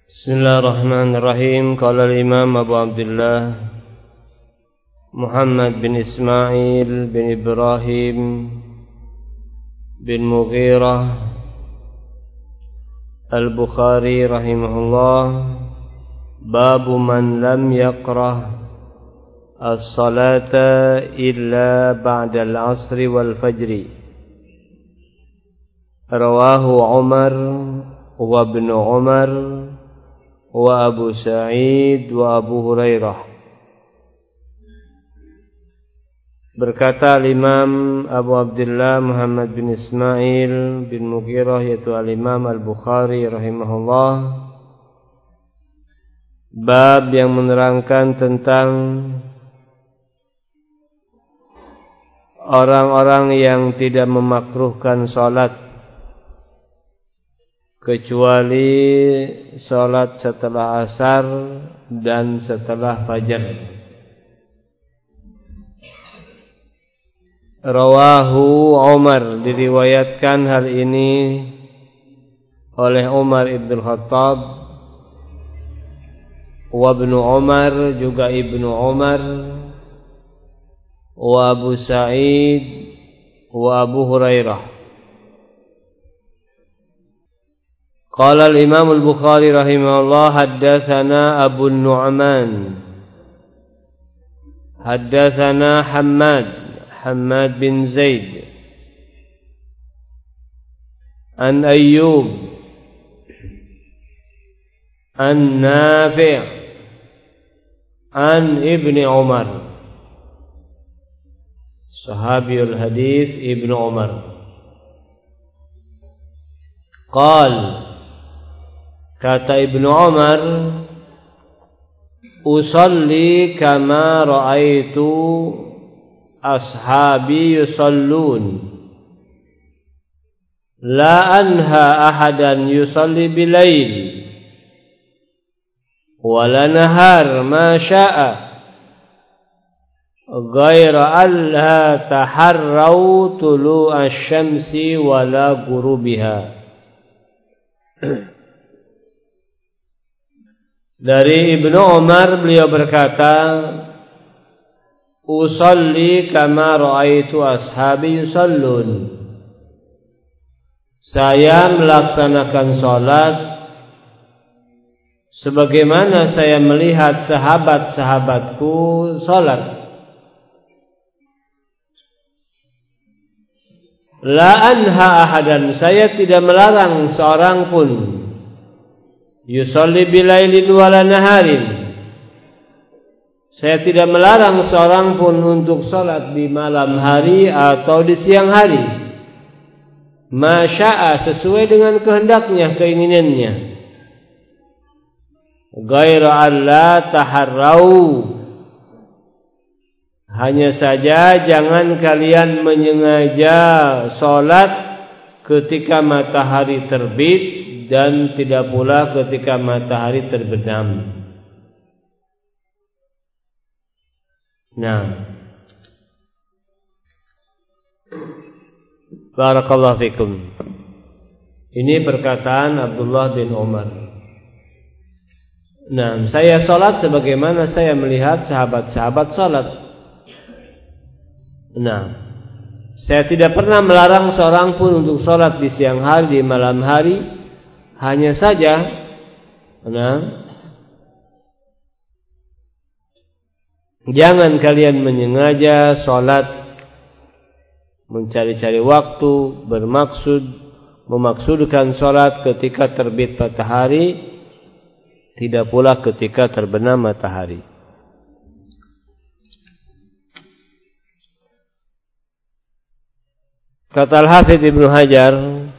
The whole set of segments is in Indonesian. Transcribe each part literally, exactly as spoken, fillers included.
Bismillahirrahmanirrahim. Qala al-Imam Abu Abdullah Muhammad bin Ismail bin Ibrahim bin Mughirah Al-Bukhari rahimahullah, babu man lam yaqrah as-salata illa ba'da al-'asri wal fajri. Rawahu Umar wa ibn Umar wa Abu Sa'id wa Abu Hurairah. Berkata Imam Abu Abdullah Muhammad bin Ismail bin Mughirah, yaitu Al-Imam Al-Bukhari rahimahullah, bab yang menerangkan tentang orang-orang yang tidak memakruhkan salat kecuali salat setelah asar dan setelah fajar. Rawahu Umar, diriwayatkan hal ini oleh Umar ibn Khattab, wa ibn Umar, juga ibnu Umar, wa Abu Sa'id wa Abu Hurairah. Qala al-Imam al-Bukhari rahimahullah, haddatsana Abu Nu'man, haddatsana Hammad Hammad bin Zaid an Ayyub an Nafi' an Ibni Umar, sahabiyul hadis Ibnu Umar. Qal, kata Ibnu Umar, usalli kama ra'aitu ashabi yusallun, la anha ahadan yusalli bilail wala nahar ma sya'a ghaira alla taharrau tulu'a syamsi wala gurubiha. Dari Ibnu Umar, beliau berkata, usalli kama ra'aitu ashabi yusallun, saya melaksanakan salat sebagaimana saya melihat sahabat-sahabatku salat. La anha ahadan, saya tidak melarang seorang pun, yusalli bilailin wala naharin, saya tidak melarang seorang pun untuk salat di malam hari atau di siang hari, masya'a, sesuai dengan kehendaknya, keinginannya, ghaira alla taharrau, hanya saja jangan kalian menyengaja salat ketika matahari terbit dan tidak pula ketika matahari terbenam. Nah, barakallahu fikum. Ini perkataan Abdullah bin Umar. Nah, saya salat sebagaimana saya melihat sahabat-sahabat salat. Nah, saya tidak pernah melarang seorang pun untuk salat di siang hari, di malam hari. Hanya saja, nah, jangan kalian menyengaja salat, mencari-cari waktu, bermaksud memaksudkan salat ketika terbit matahari, tidak pula ketika terbenam matahari. Kata Al-Hafidz Ibnu Hajar,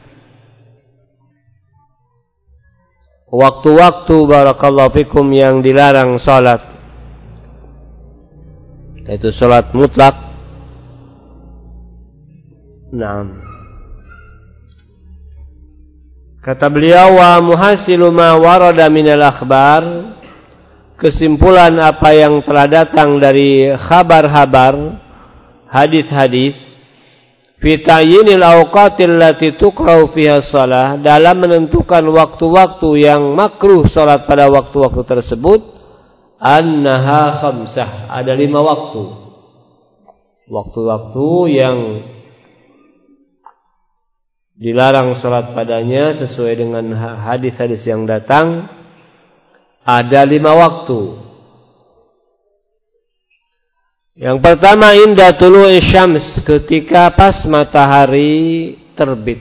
waktu-waktu barakallahu fikum yang dilarang salat, yaitu salat mutlak. Naam. Kata beliau, wa muhasilu ma warada minal akhbar, kesimpulan apa yang telah datang dari khabar-khabar, hadis-hadis, fi tayyinil awqatil lati tukrahu fiha shalah, dalam menentukan waktu-waktu yang makruh salat pada waktu-waktu tersebut, annaha khamsah, ada lima waktu. Waktu-waktu yang dilarang salat padanya sesuai dengan hadis-hadis yang datang, ada lima waktu. Yang pertama, inda tulu'i syams, ketika pas matahari terbit.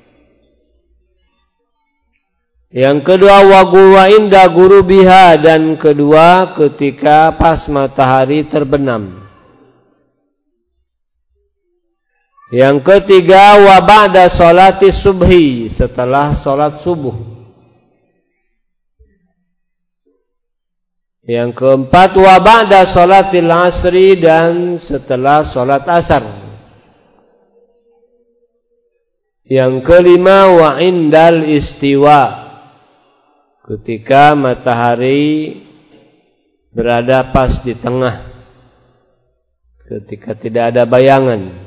Yang kedua, wa inda gurubiha, dan kedua ketika pas matahari terbenam. Yang ketiga, wa ba'da sholati subhi, setelah sholat subuh. Yang keempat, wa ba'da sholatil asri, dan setelah sholat asar. Yang kelima, wa indal istiwa, ketika matahari berada pas di tengah, ketika tidak ada bayangan.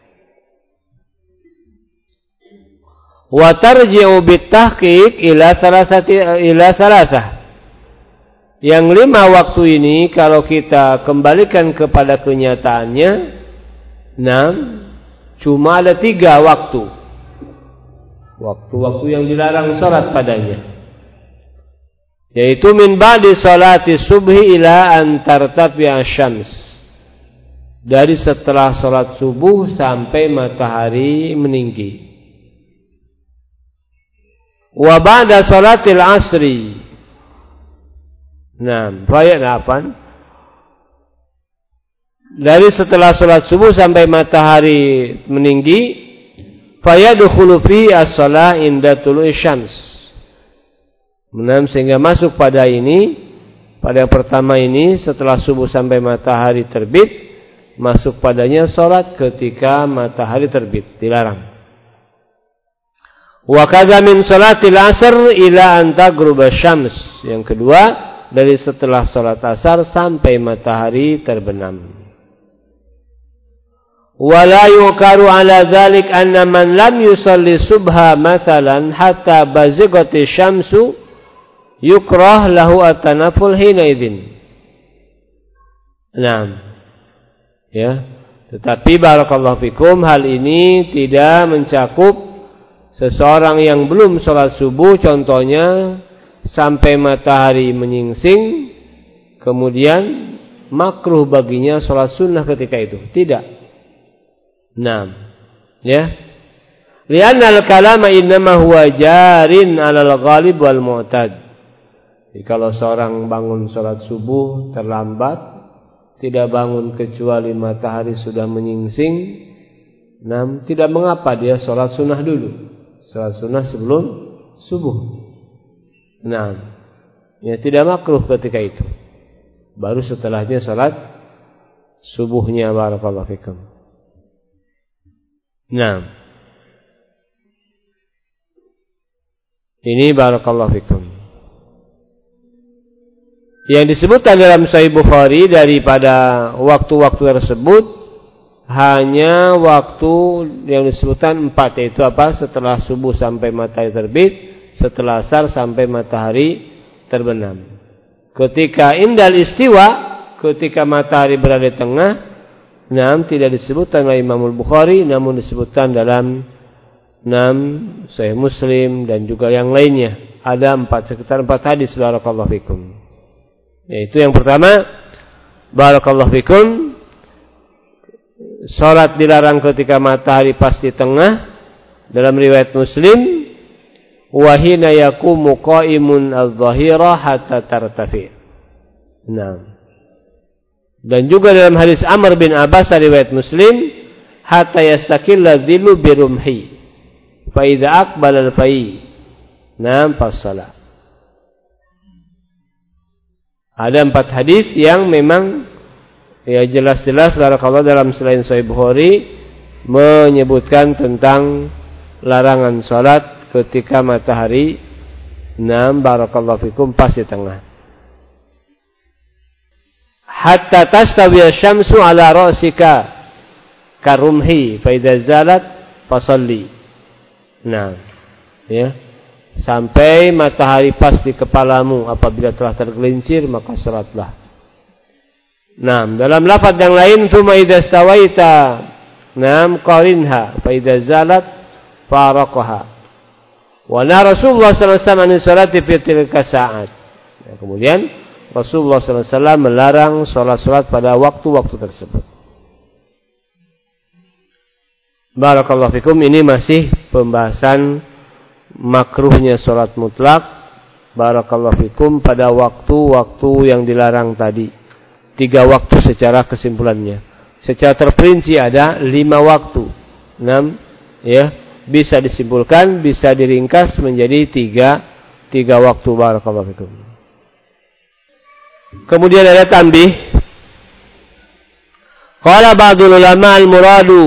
Wa tarji'u bitahqiq ila salasati ila salasah. Yang lima waktu ini kalau kita kembalikan kepada kenyataannya, enam, cuma ada tiga waktu. Waktu-waktu yang dilarang salat padanya, yaitu min ba'di salati subhi ila an tartafi'a syams, dari setelah salat subuh sampai matahari meninggi. Wa ba'da salatil asri, nah, ayat delapan, dari setelah salat subuh sampai matahari meninggi, fayadkhulu fi as-shalah inda tulu'i syams. Nah, sehingga masuk pada ini, pada yang pertama ini, setelah subuh sampai matahari terbit, masuk padanya salat ketika matahari terbit, dilarang. Wa kadza min salatil asr ila an taghruba syams. Yang kedua, dari setelah sholat asar sampai matahari terbenam. Wala yukaru ala dzalik anna man lam yusalli subha mathalan hatta bazigati syamsu yukrah lahu at-tanaful hina idzin. Naam. Ya, tetapi barakallahu fikum, hal ini tidak mencakup seseorang yang belum sholat subuh, contohnya sampai matahari menyingsing, kemudian makruh baginya sholat sunnah ketika itu. Tidak. Nah, ya. Lianna al-kalama innama huwa jarin 'alal ghalib wal mu'tad. Jadi kalau seorang bangun sholat subuh terlambat, tidak bangun kecuali matahari sudah menyingsing, nah, tidak mengapa dia sholat sunnah dulu. Sholat sunnah sebelum subuh. Nah, ya tidak makruh ketika itu. Baru setelahnya salat subuhnya, barakallahu fikum. Nah, ini barakallahu fikum. Yang disebutkan dalam Sahih Bukhari daripada waktu-waktu tersebut hanya waktu yang disebutkan empat, yaitu apa? Setelah subuh sampai matahari terbit, setelah asar sampai matahari terbenam. Ketika indal istiwa, ketika matahari berada di tengah, nam, tidak disebutkan oleh Imam Bukhari, namun disebutkan dalam nam Sahih Muslim dan juga yang lainnya. Ada empat, sekitar empat hadis, barakallahu fikum. Yaitu yang pertama, barakallahu fikum, salat dilarang ketika matahari pas di tengah, dalam riwayat Muslim, wahina yakumu qaimun adh-dhahira hatta tartafi. Nah. Dan juga dalam hadis Amr bin Abbas riwayat Muslim, hatta yastaqilla dhillu birumhi. Fa idza aqbala al-fai. Nam fasala. Ada empat hadis yang memang ya jelas-jelas barakallahu dalam selain Sahih Bukhari menyebutkan tentang larangan salat ketika matahari nam barakallahu fikum pas di tengah. Hatta tastawi asy-syamsu ala ra'sika, karumhi fa idza zalat fasalli. Nah, ya. Sampai matahari pas di kepalamu, apabila telah tergelincir maka salatlah. Nah, dalam lafaz yang lain tsumma idza stawaita nam qarinha fa idza zalat faraqaha. Wa na Rasulullah sallallahu alaihi wasallam salati fi tilka sa'at. Nah, kemudian Rasulullah sallallahu alaihi wasallam melarang salat-salat pada waktu-waktu tersebut. Barakallahu fikum, ini masih pembahasan makruhnya salat mutlak. Barakallahu fikum, pada waktu-waktu yang dilarang tadi. Tiga waktu secara kesimpulannya. Secara terperinci ada lima waktu. Enam, ya, bisa disimpulkan, bisa diringkas menjadi tiga, tiga waktu. Barakallahu fikum. Kemudian ada tanbih. Qala ba'dul ulama al-muradu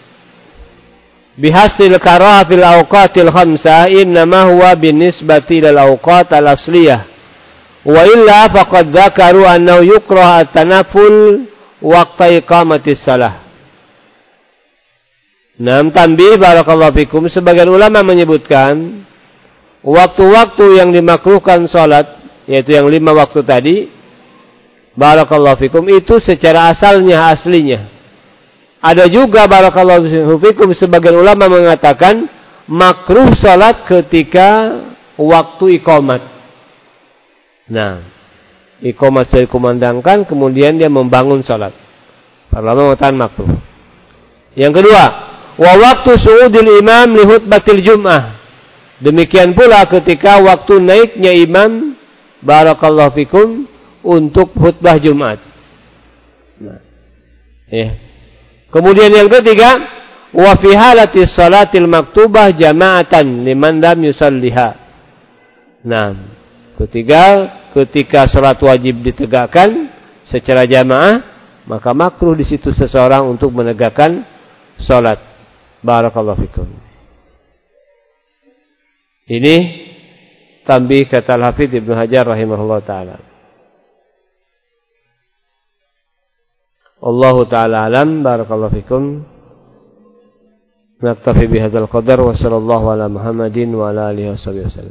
bihasil karah fil awqatil khamsa innama huwa binisbati lil awqat al asliyah wa illa faqad dzakaru annahu yukrah at-tanafful waqta iqamatis shalah. Nam tanbih barakallahu fikum, sebagian ulama menyebutkan waktu-waktu yang dimakruhkan salat, yaitu yang lima waktu tadi, barakallahu fikum, itu secara asalnya, aslinya. Ada juga barakallahu fikum sebagian ulama mengatakan makruh salat ketika waktu iqamat. Nah, iqamat sudah dikumandangkan, kemudian dia membangun salat. Para ulama mengatakan makruh. Yang kedua, wa waktu su'udil imam li khutbatil jum'ah. Demikian pula ketika waktu naiknya imam barakallahu fikum untuk khutbah Jumat. Nah, ya. Kemudian yang ketiga, wa fi halati salatil maktubah jama'atan liman lam yusalliha. Nah, ketiga, ketika salat wajib ditegakkan secara jamaah, maka makruh di situ seseorang untuk menegakkan salat. Barakallahu fikum. Ini tanbih kata Al-Hafidz Ibnu Hajar rahimahullah taala. Allahu ta'ala alam. Barakallahu fikum. Naktafi bihadzal qadar wa sallallahu ala Muhammadin wa ala alihi wasallam.